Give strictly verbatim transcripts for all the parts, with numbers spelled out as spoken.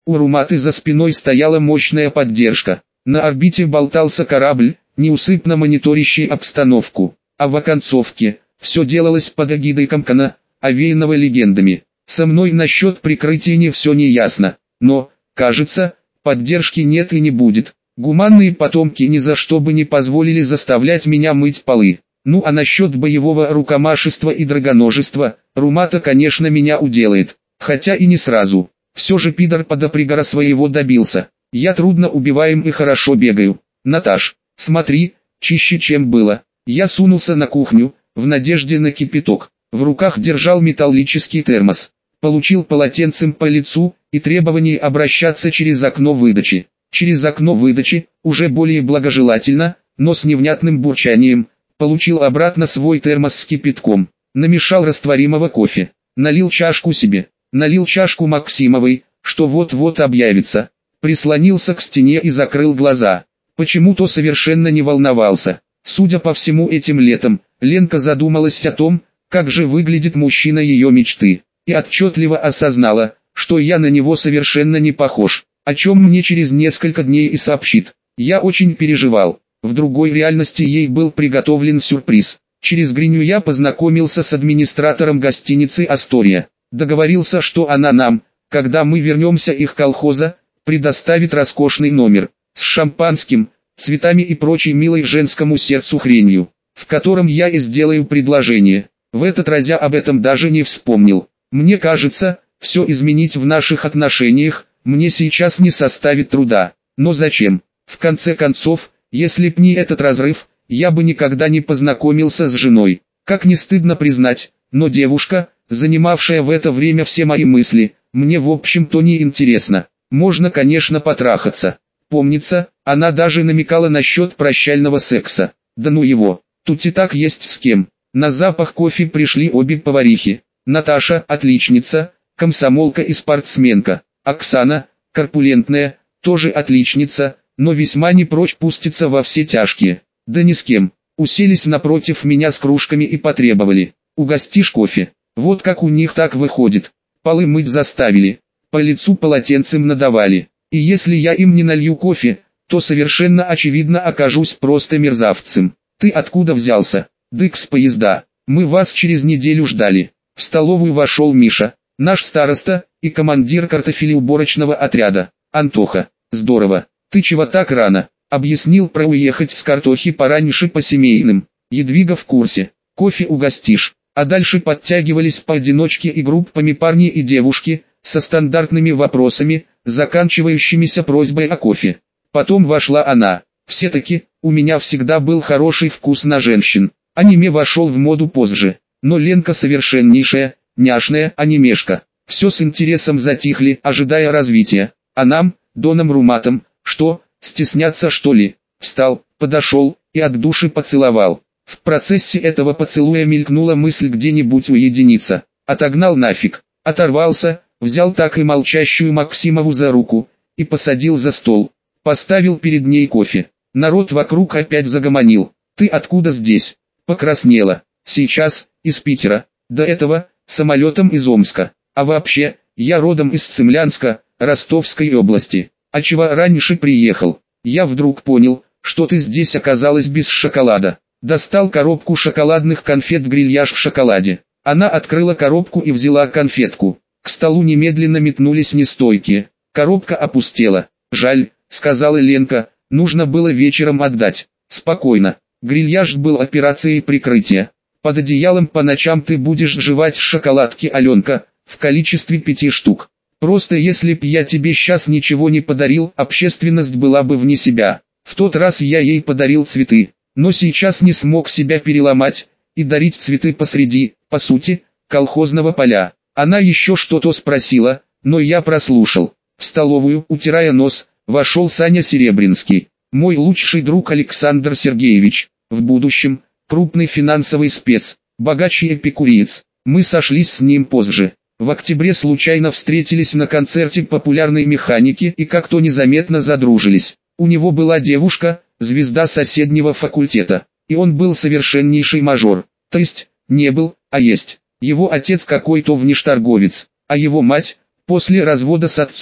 У Руматы за спиной стояла мощная поддержка. На орбите болтался корабль, неусыпно мониторящий обстановку. А в оконцовке все делалось под эгидой Камкана, овеянного легендами. Со мной насчет прикрытия не все не ясно, но, кажется, поддержки нет и не будет. Гуманные потомки ни за что бы не позволили заставлять меня мыть полы. Ну а насчет боевого рукомашества и драгоножества, Румата, конечно, меня уделает, хотя и не сразу. Все же пидор подопригора своего добился. Я трудно убиваем и хорошо бегаю. Наташ, смотри, чище чем было. Я сунулся на кухню, в надежде на кипяток. В руках держал металлический термос. Получил полотенцем по лицу и требование обращаться через окно выдачи. Через окно выдачи, уже более благожелательно, но с невнятным бурчанием, получил обратно свой термос с кипятком. Намешал растворимого кофе. Налил чашку себе. Налил чашку Максимовой, что вот-вот объявится. Прислонился к стене и закрыл глаза. Почему-то совершенно не волновался. Судя по всему, этим летом Ленка задумалась о том, как же выглядит мужчина ее мечты. И отчетливо осознала, что я на него совершенно не похож, о чем мне через несколько дней и сообщит. Я очень переживал. В другой реальности ей был приготовлен сюрприз. Через Гриню я познакомился с администратором гостиницы «Астория». Договорился, что она нам, когда мы вернемся их колхоза, предоставит роскошный номер, с шампанским, цветами и прочей милой женскому сердцу хренью, в котором я и сделаю предложение. В этот раз я об этом даже не вспомнил. Мне кажется, все изменить в наших отношениях, мне сейчас не составит труда. Но зачем? В конце концов, если б не этот разрыв, я бы никогда не познакомился с женой. Как не стыдно признать, но девушка, занимавшая в это время все мои мысли, мне в общем-то не интересна. Можно, конечно, потрахаться. Помнится, она даже намекала насчет прощального секса. Да ну его, тут и так есть с кем. На запах кофе пришли обе поварихи. Наташа – отличница, комсомолка и спортсменка. Оксана – корпулентная, тоже отличница, но весьма не прочь пуститься во все тяжкие. Да ни с кем. Уселись напротив меня с кружками и потребовали: «Угостишь кофе?» Вот как у них так выходит. Полы мыть заставили, по лицу полотенцем надавали. И если я им не налью кофе, то совершенно очевидно окажусь просто мерзавцем. «Ты откуда взялся?» «Дык с поезда. Мы вас через неделю ждали». В столовую вошел Миша, наш староста и командир картофелеуборочного отряда. «Антоха, здорово. Ты чего так рано?» Объяснил про уехать с картохи пораньше по семейным. Едвига в курсе. «Кофе угостишь?» А дальше подтягивались поодиночке и группами парни и девушки, со стандартными вопросами, заканчивающимися просьбой о кофе. Потом вошла она. Все-таки, у меня всегда был хороший вкус на женщин. Аниме вошел в моду позже. Но Ленка совершеннейшая, няшная анимешка. Все с интересом затихли, ожидая развития. А нам, Доном Руматом, что, стесняться что ли? Встал, подошел и от души поцеловал. В процессе этого поцелуя мелькнула мысль где-нибудь уединиться. Отогнал нафиг. Оторвался, взял так и молчащую Максимову за руку и посадил за стол. Поставил перед ней кофе. Народ вокруг опять загомонил. «Ты откуда здесь?» Покраснела. «Сейчас, из Питера. До этого, самолетом из Омска. А вообще, я родом из Цимлянска, Ростовской области. А чего раньше приехал? Я вдруг понял, что ты здесь оказалась без шоколада». Достал коробку шоколадных конфет «Грильяж в шоколаде». Она открыла коробку и взяла конфетку. К столу немедленно метнулись нестойкие. Коробка опустела. «Жаль», — сказала Ленка, — «нужно было вечером отдать». «Спокойно. Грильяж был операцией прикрытия. Под одеялом по ночам ты будешь жевать шоколадки, Аленка, в количестве пяти штук. Просто если б я тебе сейчас ничего не подарил, общественность была бы вне себя. В тот раз я ей подарил цветы, но сейчас не смог себя переломать и дарить цветы посреди, по сути, колхозного поля». Она еще что-то спросила, но я прослушал. В столовую, утирая нос, вошел Саня Серебринский. Мой лучший друг Александр Сергеевич, в будущем, крупный финансовый спец, богач и эпикуриец. Мы сошлись с ним позже. В октябре случайно встретились на концерте популярной механики и как-то незаметно задружились. У него была девушка, звезда соседнего факультета, и он был совершеннейший мажор. То есть, не был, а есть. Его отец какой-то внешторговец, а его мать, после развода с отцом,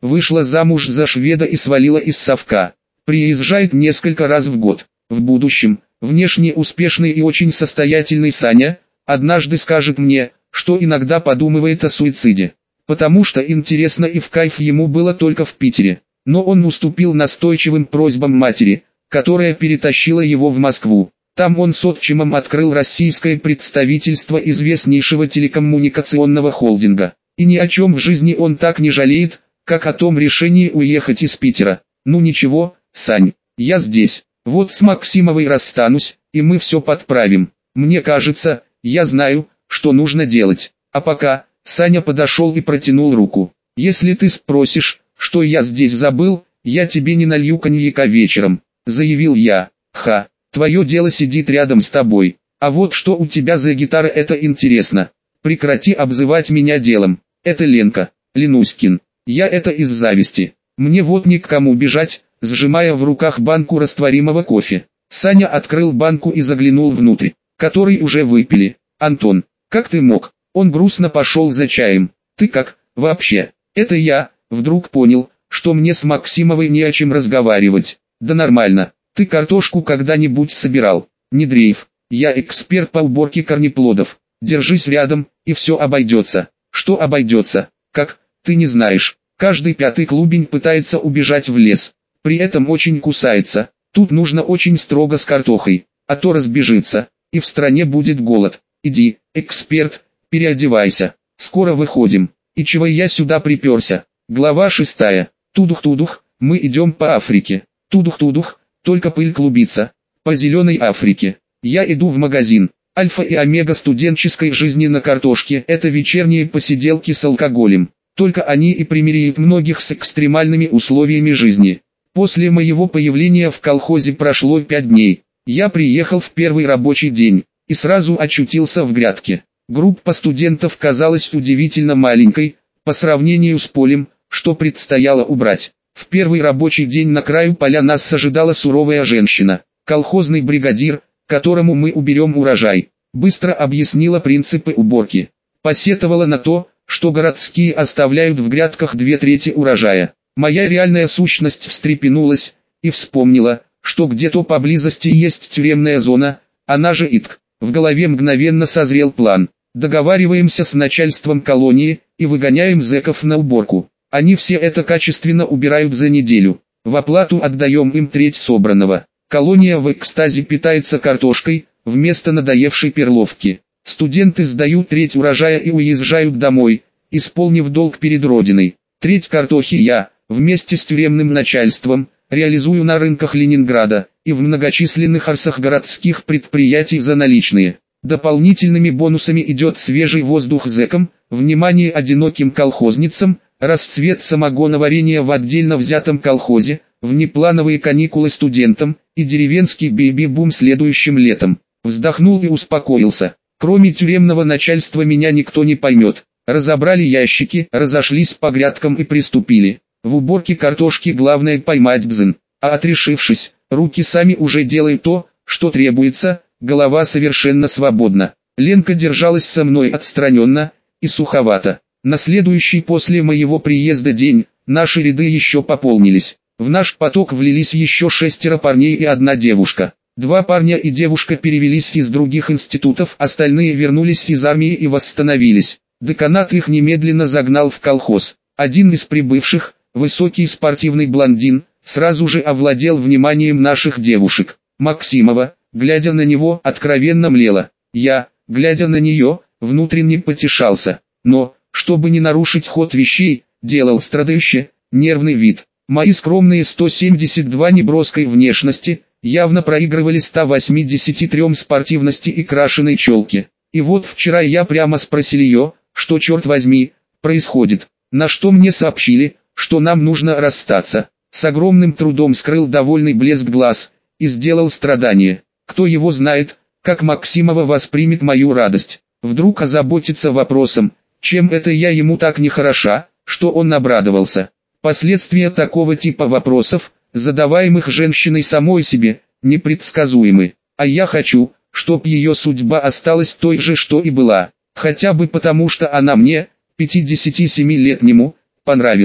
вышла замуж за шведа и свалила из совка. Приезжает несколько раз в год. В будущем, внешне успешный и очень состоятельный Саня, однажды скажет мне, что иногда подумывает о суициде. Потому что интересно и в кайф ему было только в Питере. Но он уступил настойчивым просьбам матери, которая перетащила его в Москву. Там он с отчимом открыл российское представительство известнейшего телекоммуникационного холдинга. И ни о чем в жизни он так не жалеет, как о том решении уехать из Питера. Ну ничего, Сань, я здесь. Вот с Максимовой расстанусь, и мы все подправим. Мне кажется, я знаю, что нужно делать. А пока, Саня подошел и протянул руку. Если ты спросишь, что я здесь забыл, я тебе не налью коньяка вечером, заявил я. Ха, твое дело сидит рядом с тобой. А вот что у тебя за гитара, это интересно. Прекрати обзывать меня делом. Это Ленка, Ленуськин. Я это из зависти. Мне вот ни к кому бежать, сжимая в руках банку растворимого кофе. Саня открыл банку и заглянул внутрь, который уже выпили. Антон, как ты мог? Он грустно пошел за чаем. Ты как, вообще? Это я, вдруг понял, что мне с Максимовой не о чем разговаривать. Да нормально. Ты картошку когда-нибудь собирал? Не дрейф. Я эксперт по уборке корнеплодов. Держись рядом, и все обойдется. Что обойдется? Как? Ты не знаешь. Каждый пятый клубень пытается убежать в лес. При этом очень кусается. Тут нужно очень строго с картохой, а то разбежится, и в стране будет голод. Иди, эксперт, переодевайся. Скоро выходим. И чего я сюда приперся? Глава шестая. Тудух-тудух, мы идем по Африке. Тудух-тудух, только пыль клубится. По зеленой Африке. Я иду в магазин. Альфа и омега студенческой жизни на картошке – это вечерние посиделки с алкоголем. Только они и примиряют многих с экстремальными условиями жизни. После моего появления в колхозе прошло пять дней. Я приехал в первый рабочий день и сразу очутился в грядке. Группа студентов казалась удивительно маленькой по сравнению с полем, что предстояло убрать. В первый рабочий день на краю поля нас ожидала суровая женщина, колхозный бригадир, которому мы уберем урожай. Быстро объяснила принципы уборки. Посетовала на то, что городские оставляют в грядках две трети урожая. Моя реальная сущность встрепенулась и вспомнила, что где-то поблизости есть тюремная зона, она же ИТК. В голове мгновенно созрел план. Договариваемся с начальством колонии и выгоняем зэков на уборку. Они все это качественно убирают за неделю. В оплату отдаем им треть собранного. Колония в экстазе питается картошкой, вместо надоевшей перловки. Студенты сдают треть урожая и уезжают домой, исполнив долг перед Родиной. Треть картохи я, вместе с тюремным начальством, реализую на рынках Ленинграда и в многочисленных арсах городских предприятий за наличные. Дополнительными бонусами идет свежий воздух зэкам, внимание одиноким колхозницам, расцвет самогоноварения в отдельно взятом колхозе, внеплановые каникулы студентам и деревенский бэйби-бум следующим летом. Вздохнул и успокоился. Кроме тюремного начальства меня никто не поймет. Разобрали ящики, разошлись по грядкам и приступили. В уборке картошки главное поймать бзын, а отрешившись, руки сами уже делают то, что требуется, голова совершенно свободна. Ленка держалась со мной отстраненно и суховато. На следующий после моего приезда день, наши ряды еще пополнились. В наш поток влились еще шестеро парней и одна девушка. Два парня и девушка перевелись из других институтов, остальные вернулись из армии и восстановились. Деканат их немедленно загнал в колхоз. Один из прибывших, высокий спортивный блондин, сразу же овладел вниманием наших девушек. Максимова, глядя на него, откровенно млела. Я, глядя на нее, внутренне потешался. Но, чтобы не нарушить ход вещей, делал страдающий, нервный вид. Мои скромные сто семьдесят два неброской внешности явно проигрывали ста восьмидесяти трём спортивности и крашеной челке. И вот вчера я прямо спросил ее, что черт возьми, происходит. На что мне сообщили, что нам нужно расстаться. С огромным трудом скрыл довольный блеск глаз и сделал страдание. Кто его знает, как Максимова воспримет мою радость. Вдруг озаботится вопросом, чем это я ему так нехороша, что он обрадовался. Последствия такого типа вопросов, задаваемых женщиной самой себе, непредсказуемы. А я хочу, чтоб ее судьба осталась той же, что и была. Хотя бы потому, что она мне, пятидесятисемилетнему, понравилась.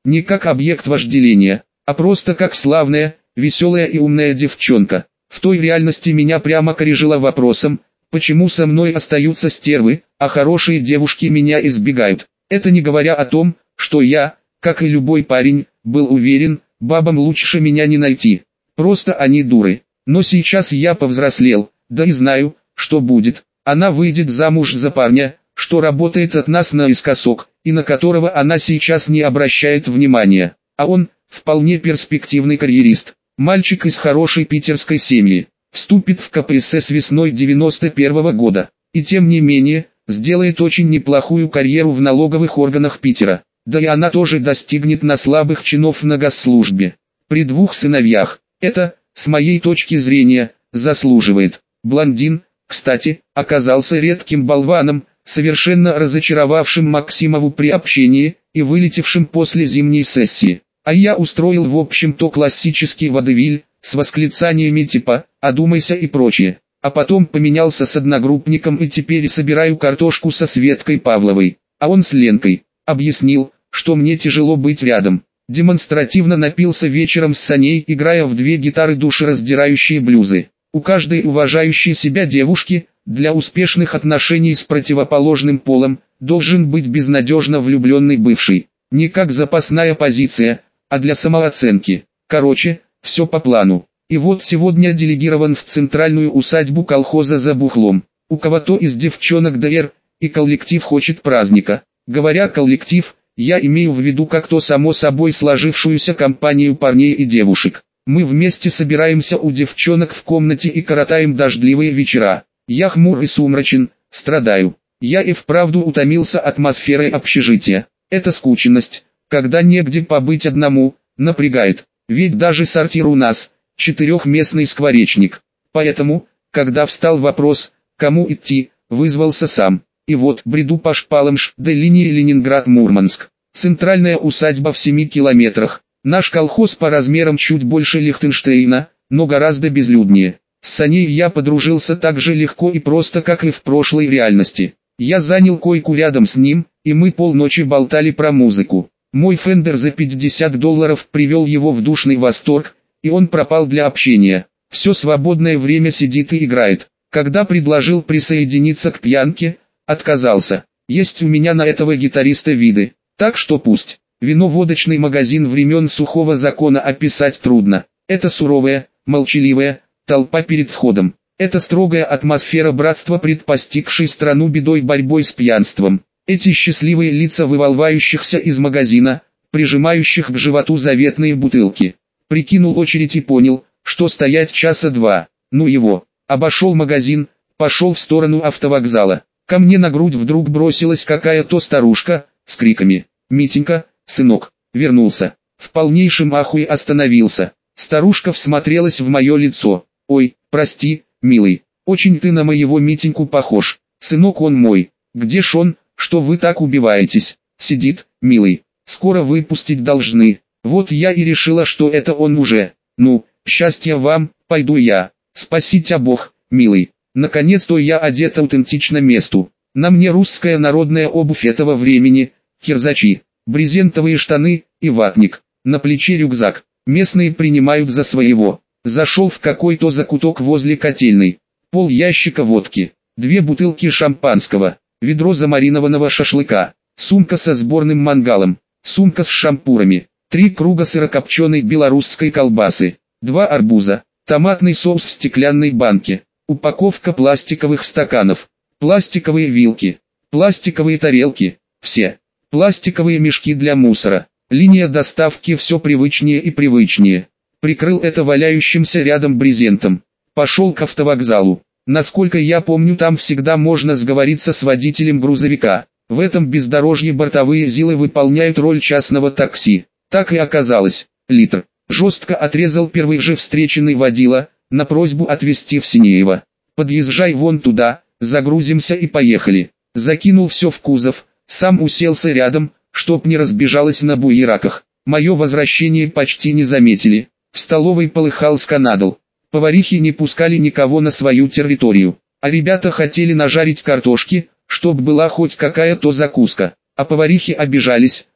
Не как объект вожделения, а просто как славная, веселая и умная девчонка. В той реальности меня прямо корежило вопросом, почему со мной остаются стервы, а хорошие девушки меня избегают. Это не говоря о том, что я, как и любой парень, был уверен, бабам лучше меня не найти. Просто они дуры. Но сейчас я повзрослел, да и знаю, что будет. Она выйдет замуж за парня, что работает от нас наискосок, и на которого она сейчас не обращает внимания. А он, вполне перспективный карьерист, мальчик из хорошей питерской семьи, вступит в ка пэ эс эс весной девяносто первого года. И тем не менее, сделает очень неплохую карьеру в налоговых органах Питера. Да и она тоже достигнет на слабых чинов на госслужбе. При двух сыновьях. Это, с моей точки зрения, заслуживает. Блондин, кстати, оказался редким болваном, совершенно разочаровавшим Максимову при общении и вылетевшим после зимней сессии. А я устроил в общем-то классический водевиль, с восклицаниями типа «одумайся» и прочее. А потом поменялся с одногруппником и теперь собираю картошку со Светкой Павловой, а он с Ленкой. Объяснил, что мне тяжело быть рядом. Демонстративно напился вечером с Саней, играя в две гитары душераздирающие блюзы. У каждой уважающей себя девушки, для успешных отношений с противоположным полом, должен быть безнадежно влюбленный бывший. Не как запасная позиция, а для самооценки. Короче, все по плану. И вот сегодня делегирован в центральную усадьбу колхоза за бухлом. У кого-то из девчонок ДР, и коллектив хочет праздника. Говоря коллектив, я имею в виду как-то само собой сложившуюся компанию парней и девушек. Мы вместе собираемся у девчонок в комнате и коротаем дождливые вечера. Я хмур и сумрачен, страдаю. Я и вправду утомился атмосферой общежития. Эта скученность, когда негде побыть одному, напрягает. Ведь даже сортир у нас, четырехместный скворечник. Поэтому, когда встал вопрос, кому идти, вызвался сам. И вот, бреду по шпалам ШД линии Ленинград-Мурманск. Центральная усадьба в семи километрах. Наш колхоз по размерам чуть больше Лихтенштейна, но гораздо безлюднее. С Саней я подружился так же легко и просто, как и в прошлой реальности. Я занял койку рядом с ним, и мы полночи болтали про музыку. Мой Фендер за пятьдесят долларов привел его в душный восторг, и он пропал для общения. Все свободное время сидит и играет. Когда предложил присоединиться к пьянке, отказался. Есть у меня на этого гитариста виды, так что пусть. Вино-водочный магазин времен сухого закона описать трудно. Это суровая, молчаливая толпа перед входом. Это строгая атмосфера братства, предпостигшей страну бедой борьбой с пьянством. Эти счастливые лица вывалвающихся из магазина, прижимающих к животу заветные бутылки. Прикинул очередь и понял, что стоять часа два. Ну его. Обошел магазин, пошел в сторону автовокзала. Ко мне на грудь вдруг бросилась какая-то старушка, с криками: «Митенька, сынок!» Вернулся. В полнейшем ахуе остановился. Старушка всмотрелась в мое лицо. «Ой, прости, милый, очень ты на моего Митеньку похож. Сынок он мой. Где ж он, что вы так убиваетесь?» «Сидит, милый. Скоро выпустить должны. Вот я и решила, что это он уже. Ну, счастья вам, пойду я. Спаси тебя Бог, милый». Наконец-то я одет аутентично месту. На мне русская народная обувь этого времени, кирзачи, брезентовые штаны и ватник. На плече рюкзак. Местные принимают за своего. Зашел в какой-то закуток возле котельной. Пол ящика водки, две бутылки шампанского, ведро замаринованного шашлыка, сумка со сборным мангалом, сумка с шампурами, три круга сырокопченой белорусской колбасы, два арбуза, томатный соус в стеклянной банке, упаковка пластиковых стаканов, пластиковые вилки, пластиковые тарелки, все, пластиковые мешки для мусора. Линия доставки все привычнее и привычнее. Прикрыл это валяющимся рядом брезентом. Пошел к автовокзалу. Насколько я помню, там всегда можно сговориться с водителем грузовика. В этом бездорожье бортовые ЗИЛы выполняют роль частного такси. Так и оказалось. Литр. Жестко отрезал первый же встреченный водила, на просьбу отвезти в Синеево. «Подъезжай вон туда, загрузимся и поехали». Закинул все в кузов, сам уселся рядом, чтоб не разбежалось на буераках. Мое возвращение почти не заметили. В столовой полыхал скандал. Поварихи не пускали никого на свою территорию. А ребята хотели нажарить картошки, чтоб была хоть какая-то закуска. А поварихи обижались,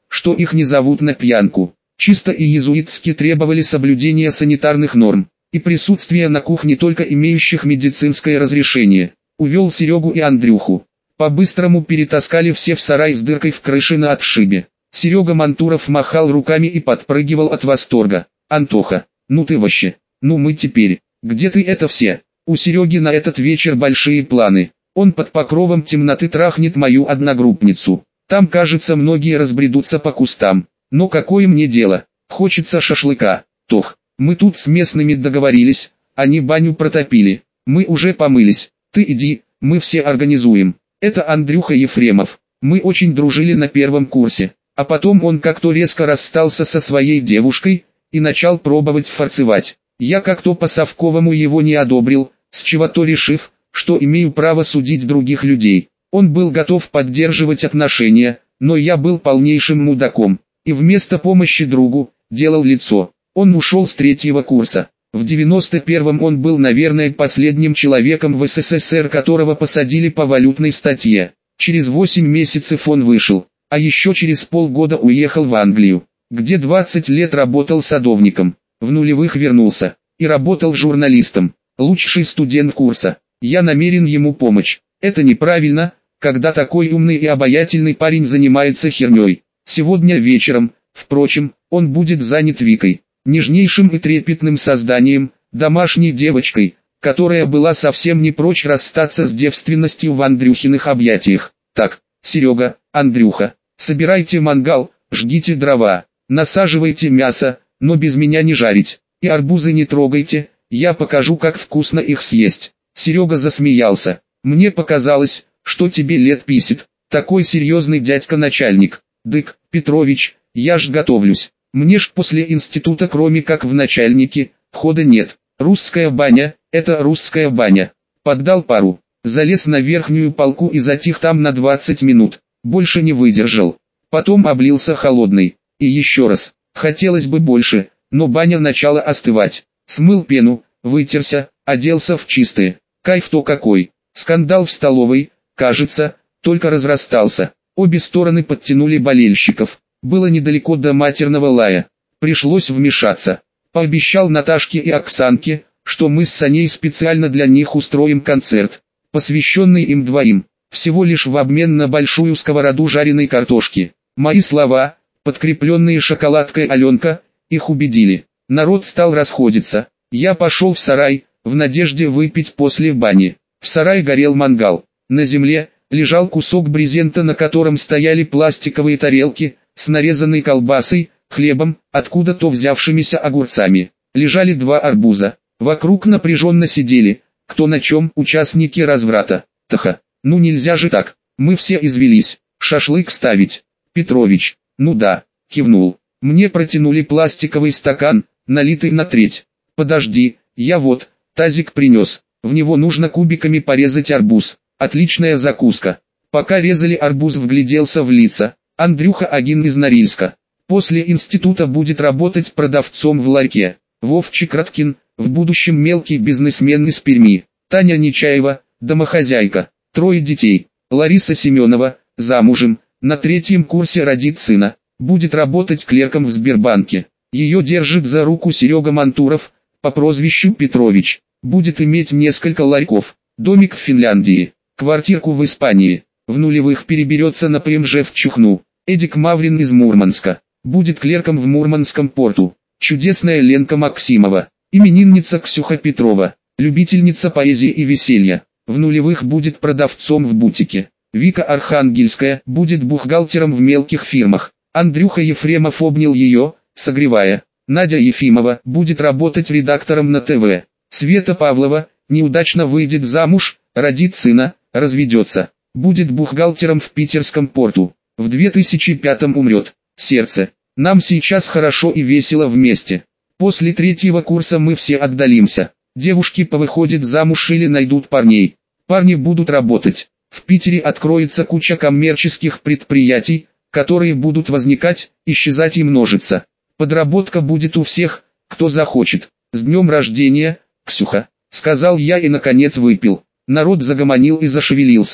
что их не зовут на пьянку. Чисто и иезуитски требовали соблюдения санитарных норм и присутствия на кухне только имеющих медицинское разрешение. Увел Серегу и Андрюху. По-быстрому перетаскали все в сарай с дыркой в крыше на отшибе. Серега Мантуров махал руками и подпрыгивал от восторга. «Антоха, ну ты вообще, ну мы теперь, где ты это все?» У Сереги на этот вечер большие планы. Он под покровом темноты трахнет мою одногруппницу. Там, кажется, многие разбредутся по кустам. Но какое мне дело? Хочется шашлыка. Тох, мы тут с местными договорились, они баню протопили. Мы уже помылись. Ты иди, мы все организуем. Это Андрюха Ефремов. Мы очень дружили на первом курсе. А потом он как-то резко расстался со своей девушкой и начал пробовать форцевать. Я как-то по-совковому его не одобрил, с чего-то решив, что имею право судить других людей. Он был готов поддерживать отношения, но я был полнейшим мудаком. И вместо помощи другу, делал лицо. Он ушел с третьего курса. В девяносто первом он был, наверное, последним человеком в СССР, которого посадили по валютной статье. Через восемь месяцев он вышел, а еще через полгода уехал в Англию, где двадцать лет работал садовником. В нулевых вернулся и работал журналистом. Лучший студент курса. Я намерен ему помочь. Это неправильно, когда такой умный и обаятельный парень занимается херней. Сегодня вечером, впрочем, он будет занят Викой, нежнейшим и трепетным созданием, домашней девочкой, которая была совсем не прочь расстаться с девственностью в Андрюхиных объятиях. Так, Серега, Андрюха, собирайте мангал, жгите дрова, насаживайте мясо, но без меня не жарить, и арбузы не трогайте, я покажу, как вкусно их съесть. Серега засмеялся. Мне показалось, что тебе лет писит, такой серьезный дядька-начальник. Дык, Петрович, я ж готовлюсь. Мне ж после института кроме как в начальнике, хода нет. Русская баня, это русская баня. Поддал пару, залез на верхнюю полку и затих там на двадцать минут. Больше не выдержал. Потом облился холодной. И еще раз. Хотелось бы больше, но баня начала остывать. Смыл пену, вытерся, оделся в чистое. Кайф-то какой. Скандал в столовой, кажется, только разрастался. Обе стороны подтянули болельщиков. Было недалеко до матерного лая. Пришлось вмешаться. Пообещал Наташке и Оксанке, что мы с Саней специально для них устроим концерт, посвященный им двоим. Всего лишь в обмен на большую сковороду жареной картошки. Мои слова, подкрепленные шоколадкой Аленка, их убедили. Народ стал расходиться. Я пошел в сарай, в надежде выпить после бани. В сарае горел мангал. На земле лежал кусок брезента, на котором стояли пластиковые тарелки с нарезанной колбасой, хлебом, откуда-то взявшимися огурцами. Лежали два арбуза. Вокруг напряженно сидели, кто на чем, участники разврата. Таха, ну нельзя же так, мы все извелись, шашлык ставить. Петрович, ну да, кивнул. Мне протянули пластиковый стакан, налитый на треть. Подожди, я вот, тазик принес, в него нужно кубиками порезать арбуз. Отличная закуска. Пока резали арбуз, вгляделся в лица. Андрюха один из Норильска. После института будет работать продавцом в ларьке. Вовчик Раткин, в будущем мелкий бизнесмен из Перми. Таня Нечаева, домохозяйка. Трое детей. Лариса Семенова, замужем, на третьем курсе родит сына. Будет работать клерком в Сбербанке. Ее держит за руку Серега Мантуров, по прозвищу Петрович. Будет иметь несколько ларьков, домик в Финляндии, квартирку в Испании. В нулевых переберется на ПМЖ в Чухну. Эдик Маврин из Мурманска. Будет клерком в Мурманском порту. Чудесная Ленка Максимова. Именинница Ксюха Петрова. Любительница поэзии и веселья. В нулевых будет продавцом в бутике. Вика Архангельская будет бухгалтером в мелких фирмах. Андрюха Ефремов обнял ее, согревая. Надя Ефимова будет работать редактором на ТВ. Света Павлова неудачно выйдет замуж, родит сына, разведется. Будет бухгалтером в питерском порту. В две тысячи пятом умрет. Сердце. Нам сейчас хорошо и весело вместе. После третьего курса мы все отдалимся. Девушки повыходят замуж или найдут парней. Парни будут работать. В Питере откроется куча коммерческих предприятий, которые будут возникать, исчезать и множиться. Подработка будет у всех, кто захочет. С днем рождения, Ксюха, сказал я и наконец выпил. Народ загомонил и зашевелился.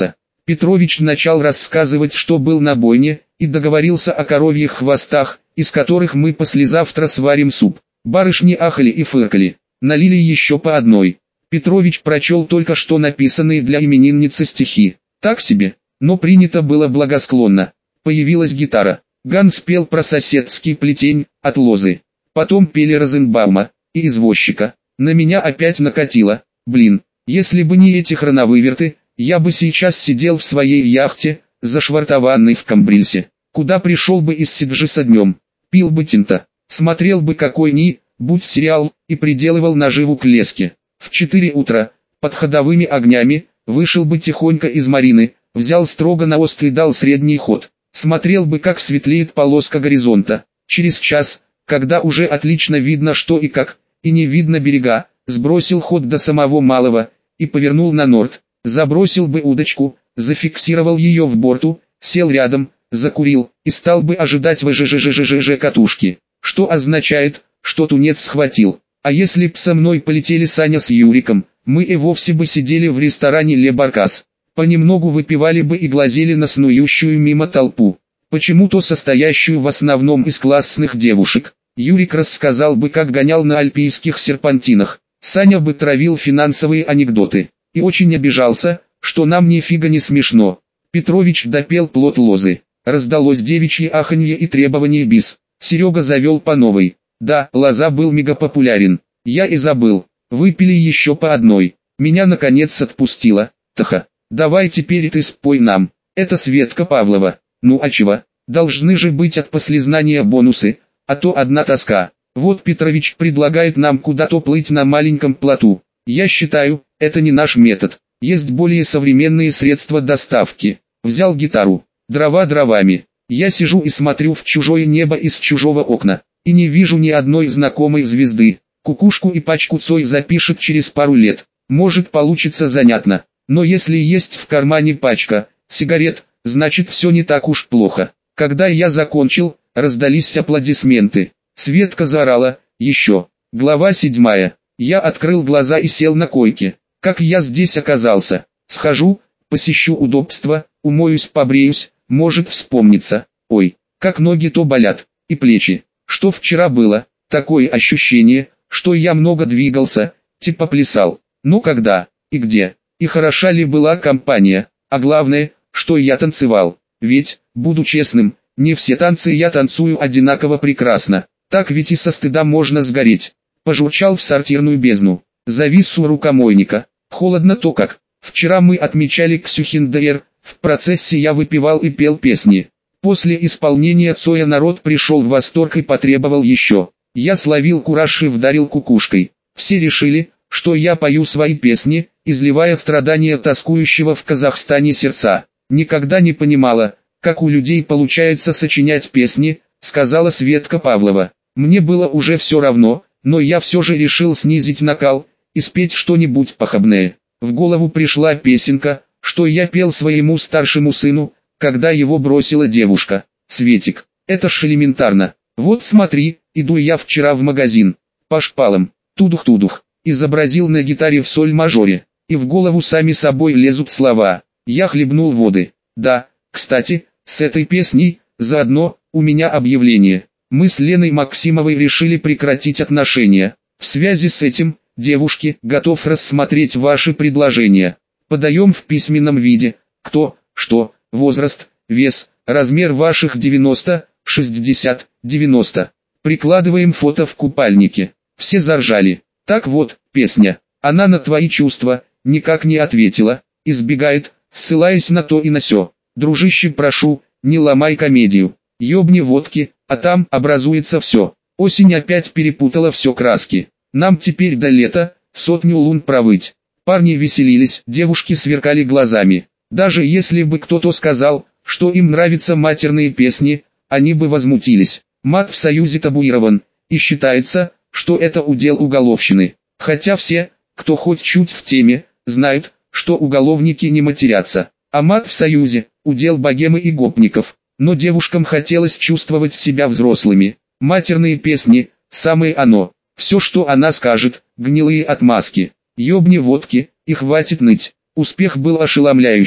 Петрович начал рассказывать, что был на бойне, и договорился о коровьих хвостах, из которых мы послезавтра сварим суп. Барышни ахали и фыркали. Налили еще по одной. Петрович прочел только что написанные для именинницы стихи. Так себе, но принято было благосклонно. Появилась гитара. Ганс пел про соседский плетень, от лозы. Потом пели Розенбаума и извозчика. На меня опять накатило. Блин, если бы не эти хроновыверты, я бы сейчас сидел в своей яхте, зашвартованной в Камбрильсе. Куда пришел бы из Сиджиса днем, пил бы тинта, смотрел бы какой-нибудь сериал и приделывал наживу к леске. В четыре утра, под ходовыми огнями, вышел бы тихонько из марины, взял строго на ост и дал средний ход. Смотрел бы, как светлеет полоска горизонта. Через час, когда уже отлично видно что и как, и не видно берега, сбросил ход до самого малого и повернул на норд. Забросил бы удочку, зафиксировал ее в борту, сел рядом, закурил и стал бы ожидать ВЖЖЖЖЖ катушки, что означает, что тунец схватил. А если б со мной полетели Саня с Юриком, мы и вовсе бы сидели в ресторане Ле Баркас, понемногу выпивали бы и глазели на снующую мимо толпу, почему-то состоящую в основном из классных девушек. Юрик рассказал бы, как гонял на альпийских серпантинах, Саня бы травил финансовые анекдоты и очень обижался, что нам нифига не смешно. Петрович допел плод лозы. Раздалось девичье аханье и требование бис. Серега завел по новой. Да, лоза был мегапопулярен. Я и забыл. Выпили еще по одной. Меня наконец отпустило. Таха, давай теперь ты спой нам. Это Светка Павлова. Ну а чего? Должны же быть от послезнания бонусы, а то одна тоска. Вот Петрович предлагает нам куда-то плыть на маленьком плоту. Я считаю, это не наш метод. Есть более современные средства доставки. Взял гитару. Дрова дровами. Я сижу и смотрю в чужое небо из чужого окна. И не вижу ни одной знакомой звезды. Кукушку и пачку Цой запишет через пару лет. Может, получится занятно. Но если есть в кармане пачка сигарет, значит все не так уж плохо. Когда я закончил, раздались аплодисменты. Светка заорала: «Еще!» Глава седьмая. Я открыл глаза и сел на койке. Как я здесь оказался? Схожу, посещу удобства, умоюсь, побреюсь, может вспомниться. Ой, как ноги-то болят, и плечи. Что вчера было? Такое ощущение, что я много двигался, типа плясал. Ну когда, и где, и хороша ли была компания, а главное, что я танцевал. Ведь, буду честным, не все танцы я танцую одинаково прекрасно. Так ведь и со стыда можно сгореть. Пожурчал в сортирную бездну. Завис у рукомойника. Холодно то как. Вчера мы отмечали Ксюхин ДР, в процессе я выпивал и пел песни. После исполнения Цоя народ пришел в восторг и потребовал еще. Я словил кураж и вдарил кукушкой. Все решили, что я пою свои песни, изливая страдания тоскующего в Казахстане сердца. Никогда не понимала, как у людей получается сочинять песни, сказала Светка Павлова. Мне было уже все равно, но я все же решил снизить накал и спеть что-нибудь похабное. В голову пришла песенка, что я пел своему старшему сыну, когда его бросила девушка. Светик, это ж элементарно. Вот смотри, иду я вчера в магазин. По шпалам, тудух-тудух, изобразил на гитаре в соль-мажоре, и в голову сами собой лезут слова. Я хлебнул воды. Да, кстати, с этой песней, заодно, у меня объявление. Мы с Леной Максимовой решили прекратить отношения. В связи с этим, девушки, готов рассмотреть ваши предложения. Подаем в письменном виде, кто, что, возраст, вес, размер ваших девяносто, шестьдесят, девяносто. Прикладываем фото в купальнике. Все заржали. Так вот, песня. Она на твои чувства никак не ответила, избегает, ссылаясь на то и на сё. Дружище, прошу, не ломай комедию. Ёбни водки, а там образуется все. Осень опять перепутала все краски. Нам теперь до лета, сотню лун провыть. Парни веселились, девушки сверкали глазами. Даже если бы кто-то сказал, что им нравятся матерные песни, они бы возмутились. Мат в Союзе табуирован, и считается, что это удел уголовщины. Хотя все, кто хоть чуть в теме, знают, что уголовники не матерятся. А мат в Союзе – удел богемы и гопников. Но девушкам хотелось чувствовать себя взрослыми. Матерные песни – самое оно. Все, что она скажет – гнилые отмазки. Ёбни водки, и хватит ныть. Успех был ошеломляющий.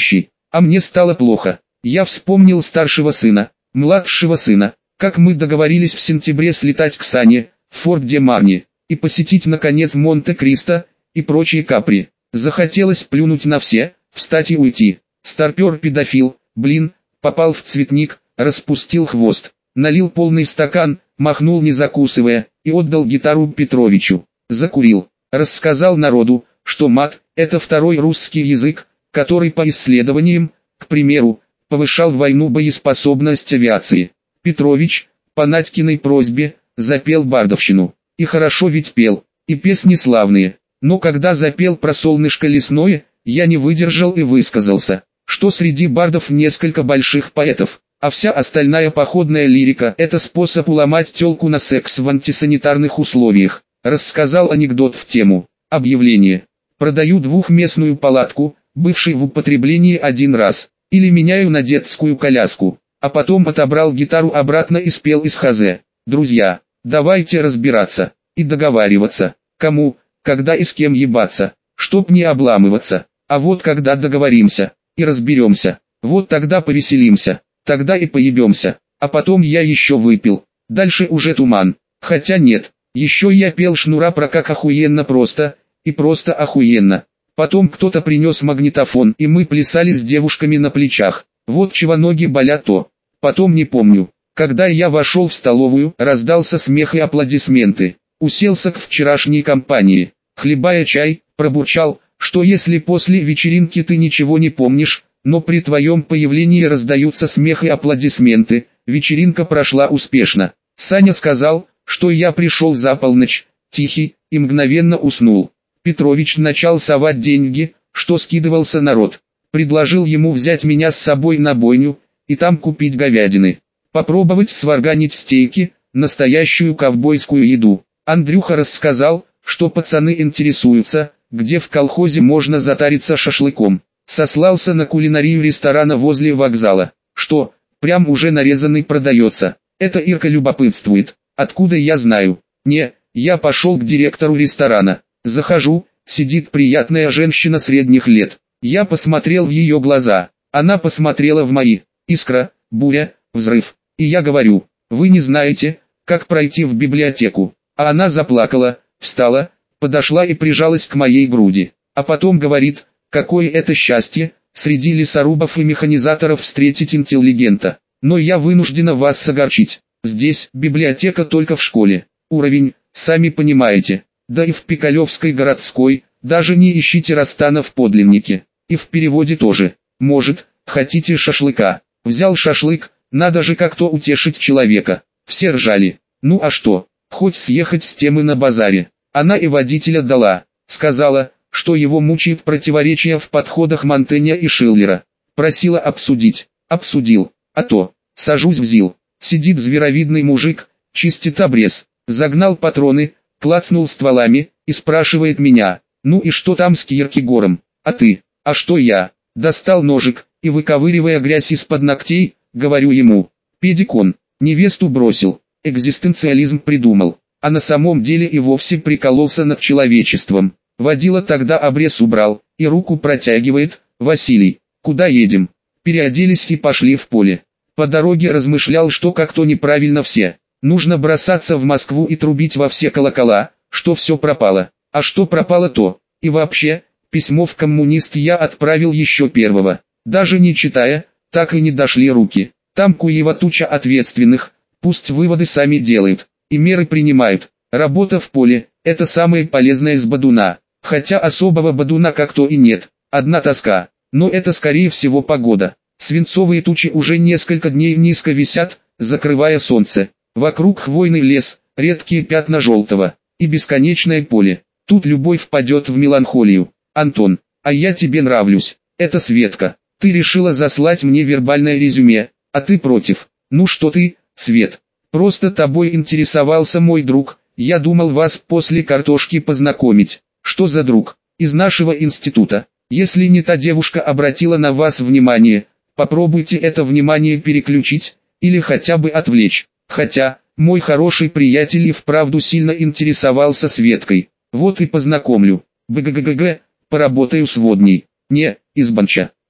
А мне стало плохо. Я вспомнил старшего сына, младшего сына, как мы договорились в сентябре слетать к Сане, в Форт-де-Марни, и посетить наконец Монте-Кристо, и прочие Капри. Захотелось плюнуть на все, встать и уйти. Старпер-педофил, блин, попал в цветник, распустил хвост, налил полный стакан, махнул не закусывая, и отдал гитару Петровичу. Закурил, рассказал народу, что мат – это второй русский язык, который по исследованиям, к примеру, повышал в войну боеспособность авиации. Петрович, по Надькиной просьбе, запел бардовщину. И хорошо ведь пел, и песни славные. Но когда запел про солнышко лесное, я не выдержал и высказался, что среди бардов несколько больших поэтов, а вся остальная походная лирика – это способ уломать тёлку на секс в антисанитарных условиях. Рассказал анекдот в тему. Объявление. Продаю двухместную палатку, бывшей в употреблении один раз, или меняю на детскую коляску. А потом отобрал гитару обратно и спел из хазе. Друзья, давайте разбираться и договариваться, кому, когда и с кем ебаться, чтоб не обламываться. А вот когда договоримся и разберемся, вот тогда повеселимся, тогда и поебемся. А потом я еще выпил, дальше уже туман. Хотя нет, еще я пел шнура про как охуенно просто, и просто охуенно. Потом кто-то принес магнитофон, и мы плясали с девушками на плечах. Вот чего ноги болят то. Потом не помню. Когда я вошел в столовую, раздался смех и аплодисменты. Уселся к вчерашней компании. Хлебая чай, пробурчал, что если после вечеринки ты ничего не помнишь, но при твоем появлении раздаются смех и аплодисменты, вечеринка прошла успешно. Саня сказал, что я пришел за полночь, тихий, и мгновенно уснул. Петрович начал совать деньги, что скидывался народ. Предложил ему взять меня с собой на бойню, и там купить говядины. Попробовать сварганить стейки, настоящую ковбойскую еду. Андрюха рассказал, что пацаны интересуются, где в колхозе можно затариться шашлыком. Сослался на кулинарию ресторана возле вокзала, что, прям уже нарезанный продается. Это Ирка любопытствует, откуда я знаю. Не, я пошел к директору ресторана. Захожу, сидит приятная женщина средних лет. Я посмотрел в ее глаза, она посмотрела в мои. Искра, буря, взрыв. И я говорю, вы не знаете, как пройти в библиотеку. А она заплакала, встала, подошла и прижалась к моей груди. А потом говорит, какое это счастье, среди лесорубов и механизаторов встретить интеллигента. Но я вынуждена вас огорчить. Здесь библиотека только в школе. Уровень, сами понимаете. Да и в Пикалевской городской, даже не ищите Растана в подлиннике. И в переводе тоже. Может, хотите шашлыка? Взял шашлык, надо же как-то утешить человека. Все ржали. Ну а что, хоть съехать с темы на базаре. Она и водителя дала. Сказала, что его мучают противоречия в подходах Монтэня и Шиллера. Просила обсудить. Обсудил. А то, сажусь в ЗИЛ. Сидит зверовидный мужик, чистит обрез. Загнал патроны, клацнул стволами, и спрашивает меня, ну и что там с Киркегором? А ты? А что я? Достал ножик, и выковыривая грязь из-под ногтей, говорю ему, педикон, невесту бросил, экзистенциализм придумал, а на самом деле и вовсе прикололся над человечеством. Водила тогда обрез убрал, и руку протягивает, Василий, куда едем? Переоделись и пошли в поле. По дороге размышлял, что как-то неправильно все. Нужно бросаться в Москву и трубить во все колокола, что все пропало. А что пропало то? И вообще, письмо в коммунист я отправил еще первого. Даже не читая, так и не дошли руки. Там куева туча ответственных, пусть выводы сами делают, и меры принимают. Работа в поле – это самое полезное из бадуна. Хотя особого бадуна как-то и нет, одна тоска. Но это скорее всего погода. Свинцовые тучи уже несколько дней низко висят, закрывая солнце. Вокруг хвойный лес, редкие пятна желтого, и бесконечное поле. Тут любой впадет в меланхолию. Антон, а я тебе нравлюсь. Это Светка. Ты решила заслать мне вербальное резюме, а ты против. Ну что ты, Свет? Просто тобой интересовался мой друг. Я думал вас после картошки познакомить. Что за друг? Из нашего института. Если не та девушка обратила на вас внимание, попробуйте это внимание переключить, или хотя бы отвлечь. Хотя, мой хороший приятель и вправду сильно интересовался Светкой. Вот и познакомлю. Бгггг, поработаю с водней. Не, избанча.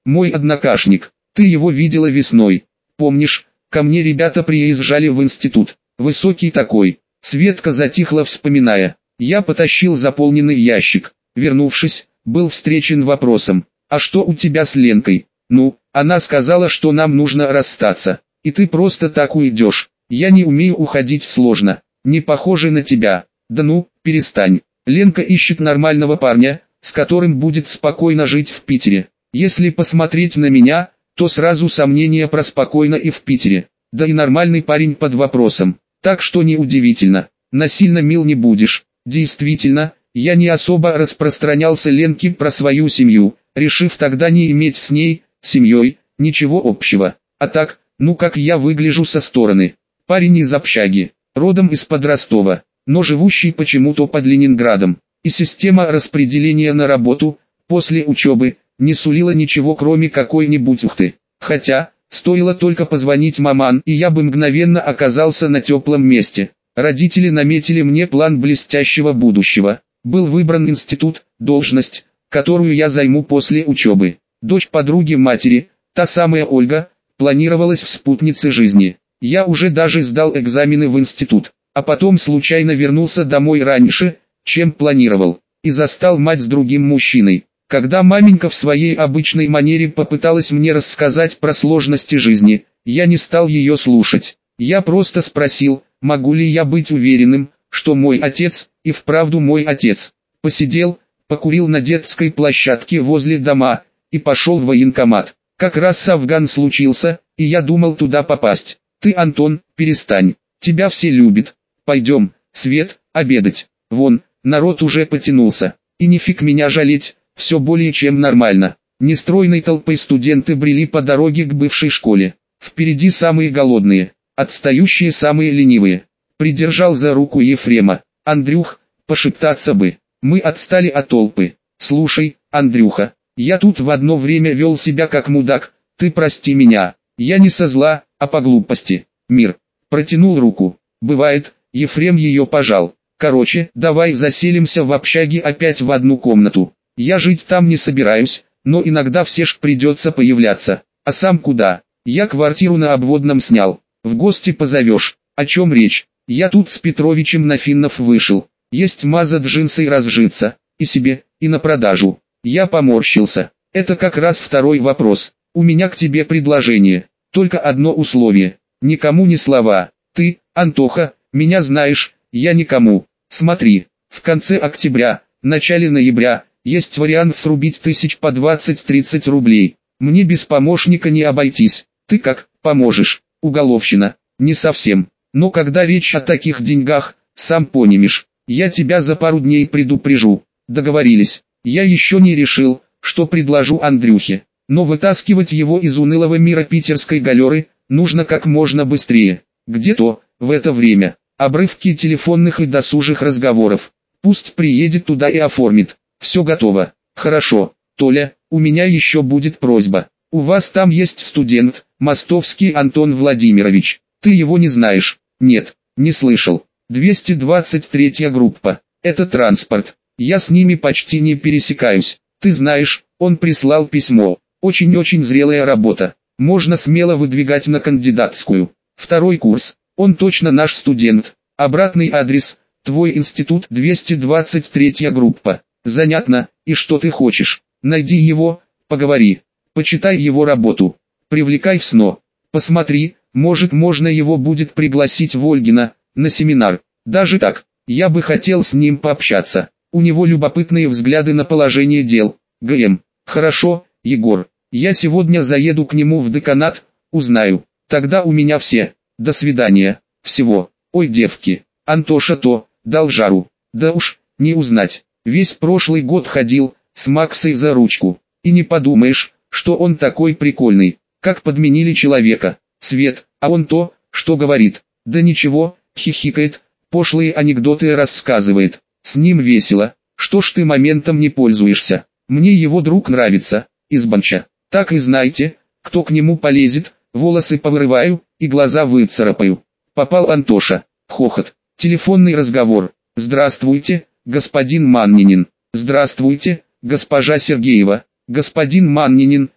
Мой однокашник. Ты его видела весной. Помнишь, ко мне ребята приезжали в институт. Высокий такой. Светка затихла, вспоминая. Я потащил заполненный ящик. Вернувшись, был встречен вопросом: «А что у тебя с Ленкой?» «Ну, она сказала, что нам нужно расстаться. И ты просто так уйдешь». «Я не умею уходить сложно. Не похоже на тебя». «Да ну, перестань. Ленка ищет нормального парня, с которым будет спокойно жить в Питере. Если посмотреть на меня, то сразу сомнения про спокойно и в Питере. Да и нормальный парень под вопросом. Так что неудивительно. Насильно мил не будешь». Действительно, я не особо распространялся Ленке про свою семью, решив тогда не иметь с ней, семьей, ничего общего. А так, ну как я выгляжу со стороны. Парень из общаги, родом из-под Ростова, но живущий почему-то под Ленинградом. И система распределения на работу, после учебы, не сулила ничего кроме какой-нибудь ухты. Хотя, стоило только позвонить маман, и я бы мгновенно оказался на теплом месте. Родители наметили мне план блестящего будущего. Был выбран институт, должность, которую я займу после учебы. Дочь подруги матери, та самая Ольга, планировалась в спутнице жизни. Я уже даже сдал экзамены в институт, а потом случайно вернулся домой раньше, чем планировал, и застал мать с другим мужчиной. Когда маменька в своей обычной манере попыталась мне рассказать про сложности жизни, я не стал ее слушать. Я просто спросил, могу ли я быть уверенным, что мой отец, и вправду мой отец. Посидел, покурил на детской площадке возле дома, и пошел в военкомат. Как раз Афган случился, и я думал туда попасть. Ты, Антон, перестань, тебя все любят. Пойдем, Свет, обедать. Вон, народ уже потянулся. И нифиг меня жалеть, все более чем нормально. Нестройной толпой студенты брели по дороге к бывшей школе. Впереди самые голодные, отстающие самые ленивые. Придержал за руку Ефрема. «Андрюх, пошептаться бы». Мы отстали от толпы. «Слушай, Андрюха, я тут в одно время вел себя как мудак, ты прости меня. Я не со зла, а по глупости». Мир протянул руку. «Бывает», Ефрем ее пожал. «Короче, давай заселимся в общаге опять в одну комнату. Я жить там не собираюсь, но иногда все ж придется появляться. А сам куда? Я квартиру на Обводном снял. В гости позовешь. О чем речь? Я тут с Петровичем на финнов вышел. Есть маза джинсы разжиться. И себе, и на продажу». Я поморщился. «Это как раз второй вопрос. У меня к тебе предложение. Только одно условие. Никому ни слова. Ты, Антоха, меня знаешь, я никому. Смотри, в конце октября, начале ноября, есть вариант срубить тысяч по двадцать-тридцать рублей. Мне без помощника не обойтись. Ты как, поможешь?» «Уголовщина». «Не совсем. Но когда речь о таких деньгах, сам понимаешь, я тебя за пару дней предупрежу». Договорились. Я еще не решил, что предложу Андрюхе. Но вытаскивать его из унылого мира питерской галеры нужно как можно быстрее. Где-то, в это время, обрывки телефонных и досужих разговоров. Пусть приедет туда и оформит. Все готово. Хорошо. Толя, у меня еще будет просьба. У вас там есть студент, Мостовский Антон Владимирович. Ты его не знаешь? Нет, не слышал. двести двадцать третья группа. Это транспорт. Я с ними почти не пересекаюсь. Ты знаешь, он прислал письмо. Очень-очень зрелая работа. Можно смело выдвигать на кандидатскую. Второй курс. Он точно наш студент. Обратный адрес. Твой институт, двести двадцать третья группа. Занятно. И что ты хочешь? Найди его, поговори. Почитай его работу. Привлекай в СНО. Посмотри, может можно его будет пригласить в Ольгино, на семинар. Даже так, я бы хотел с ним пообщаться. У него любопытные взгляды на положение дел. ГМ. Хорошо, Егор. Я сегодня заеду к нему в деканат, узнаю. Тогда у меня все. До свидания. Всего. Ой, девки. Антоша то, дал жару. Да уж, не узнать. Весь прошлый год ходил, с Максой за ручку. И не подумаешь, что он такой прикольный. Как подменили человека. Свет, а он то, что говорит. Да ничего, хихикает, пошлые анекдоты рассказывает. С ним весело. Что ж ты моментом не пользуешься? Мне его друг нравится, Избанча. Так и знайте, кто к нему полезет, волосы повырываю, и глаза выцарапаю. Попал Антоша. Хохот. Телефонный разговор. Здравствуйте, господин Маннинин. Здравствуйте, госпожа Сергеева. Господин Маннинин,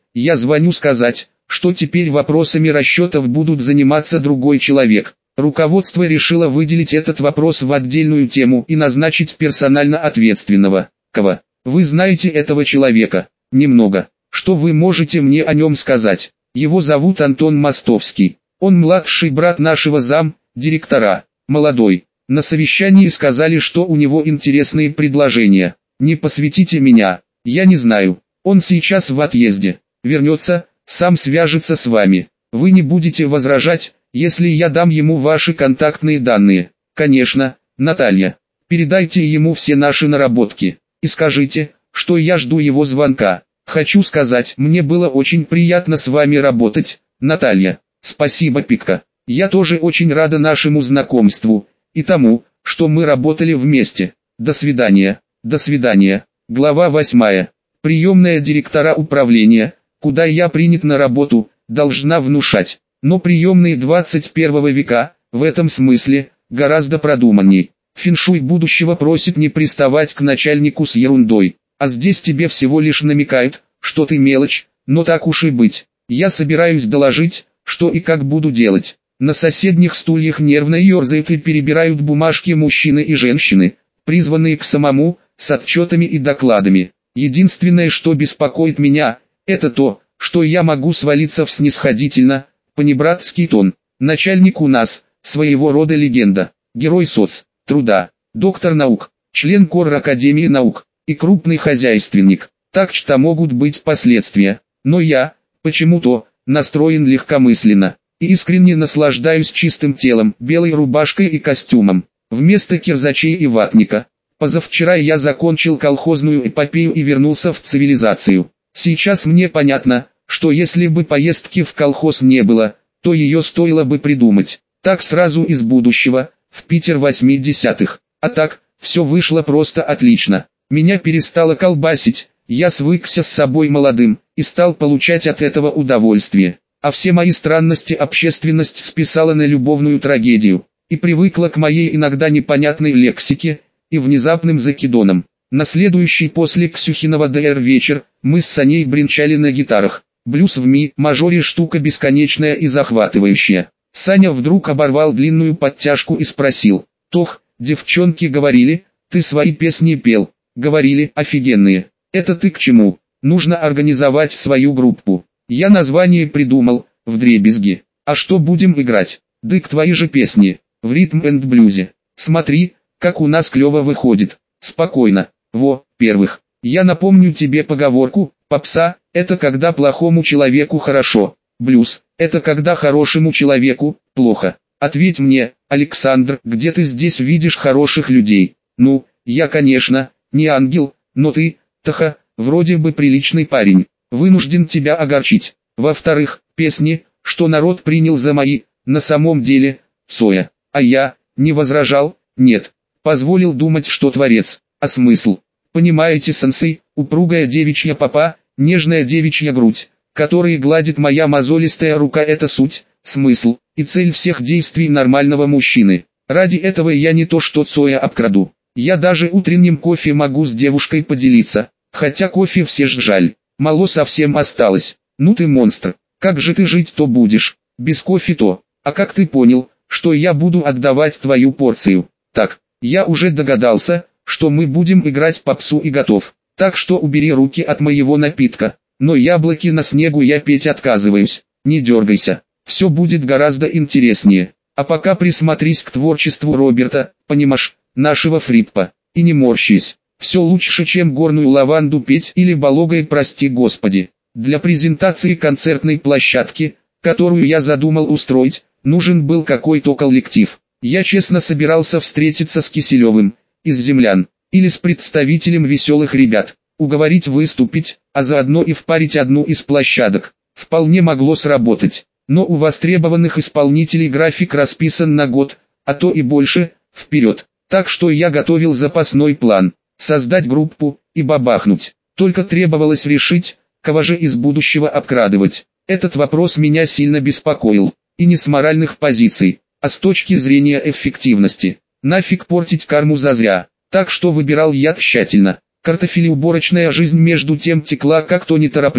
я звоню сказать, что теперь вопросами расчетов будут заниматься другой человек. Руководство решило выделить этот вопрос в отдельную тему и назначить персонально ответственного. Кого? Вы знаете этого человека? Немного. Что вы можете мне о нем сказать? Его зовут Антон Мостовский. Он младший брат нашего зам, директора. Молодой. На совещании сказали, что у него интересные предложения. Не посвятите меня. Я не знаю. Он сейчас в отъезде. Вернется, сам свяжется с вами. Вы не будете возражать, если я дам ему ваши контактные данные? Конечно, Наталья. Передайте ему все наши наработки. И скажите, что я жду его звонка. Хочу сказать, мне было очень приятно с вами работать, Наталья. Спасибо, Пикка. Я тоже очень рада нашему знакомству и тому, что мы работали вместе. До свидания. До свидания. Глава восьмая. Приемная директора управления, куда я принят на работу, должна внушать. Но приемные двадцать первого века, в этом смысле, гораздо продуманней. Феншуй будущего просит не приставать к начальнику с ерундой. А здесь тебе всего лишь намекают, что ты мелочь, но так уж и быть. Я собираюсь доложить, что и как буду делать. На соседних стульях нервно ерзают и перебирают бумажки мужчины и женщины, призванные к самому, с отчетами и докладами. Единственное, что беспокоит меня, это то, что я могу свалиться в снисходительно, понебратский тон. Начальник у нас, своего рода легенда, герой соц, труда, доктор наук, член Кор Академии наук и крупный хозяйственник. Так что могут быть последствия. Но я, почему-то, настроен легкомысленно и искренне наслаждаюсь чистым телом, белой рубашкой и костюмом. Вместо кирзачей и ватника. Позавчера я закончил колхозную эпопею и вернулся в цивилизацию. Сейчас мне понятно, что если бы поездки в колхоз не было, то ее стоило бы придумать. Так сразу из будущего, в Питер восьмидесятых. А так, все вышло просто отлично. Меня перестало колбасить, я свыкся с собой молодым, и стал получать от этого удовольствие. А все мои странности общественность списала на любовную трагедию, и привыкла к моей иногда непонятной лексике и внезапным закидонам. На следующий после Ксюхиного ДР вечер, мы с Саней бренчали на гитарах. Блюз в ми мажоре штука бесконечная и захватывающая. Саня вдруг оборвал длинную подтяжку и спросил: «Тох, девчонки говорили, ты свои песни пел?» «Говорили, офигенные. Это ты к чему? Нужно организовать свою группу. Я название придумал, вдребезги. А что будем играть? Дык твои же песни, в ритм энд блюзе. Смотри, как у нас клево выходит. Спокойно. Во, первых, я напомню тебе поговорку: попса – это когда плохому человеку хорошо, блюз – это когда хорошему человеку плохо. Ответь мне, Александр, где ты здесь видишь хороших людей? Ну, я, конечно, не ангел, но ты, Таха, вроде бы приличный парень. Вынужден тебя огорчить. Во-вторых, песни, что народ принял за мои, на самом деле, Цоя. А я, не возражал, нет. Позволил думать, что творец. А смысл? Понимаете, сенсей, упругая девичья попа, нежная девичья грудь, которые гладит моя мозолистая рука — это суть, смысл и цель всех действий нормального мужчины. Ради этого я не то что Цоя обкраду. Я даже утренним кофе могу с девушкой поделиться, хотя кофе все ж жаль, мало совсем осталось. Ну ты монстр, как же ты жить-то будешь, без кофе то, а как ты понял, что я буду отдавать твою порцию? Так, я уже догадался, что мы будем играть попсу и готов, так что убери руки от моего напитка, но яблоки на снегу я петь отказываюсь, не дергайся, все будет гораздо интереснее. А пока присмотрись к творчеству Роберта, понимаешь, нашего Фриппа, и не морщись, все лучше, чем горную лаванду петь или балогой, прости господи. Для презентации концертной площадки, которую я задумал устроить, нужен был какой-то коллектив. Я честно собирался встретиться с Киселевым, из землян, или с представителем веселых ребят, уговорить выступить, а заодно и впарить одну из площадок. Вполне могло сработать, но у востребованных исполнителей график расписан на год, а то и больше, вперед. Так что я готовил запасной план, создать группу и бабахнуть. Только требовалось решить, кого же из будущего обкрадывать. Этот вопрос меня сильно беспокоил, и не с моральных позиций, а с точки зрения эффективности. Нафиг портить карму зазря. Так что выбирал я тщательно. Картофелеуборочная жизнь между тем текла как-то неторопливо,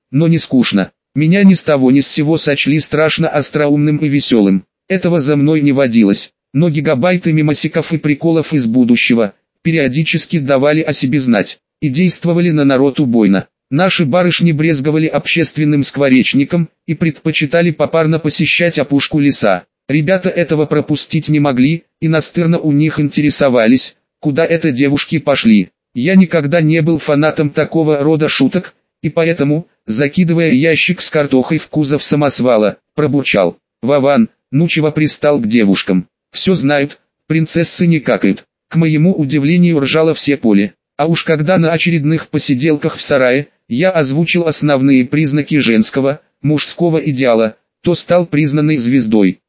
но не скучно. Меня ни с того ни с сего сочли страшно остроумным и веселым. Этого за мной не водилось, но гигабайты мемасиков и приколов из будущего периодически давали о себе знать и действовали на народ убойно. Наши барышни брезговали общественным скворечником и предпочитали попарно посещать опушку леса. Ребята этого пропустить не могли, и настырно у них интересовались, куда это девушки пошли. Я никогда не был фанатом такого рода шуток, и поэтому, закидывая ящик с картохой в кузов самосвала, пробурчал: «Вован, ну чего пристал к девушкам? Все знают, принцессы не какают». К моему удивлению ржало все поле. А уж когда на очередных посиделках в сарае, я озвучил основные признаки женского, мужского идеала, то стал признанной звездой.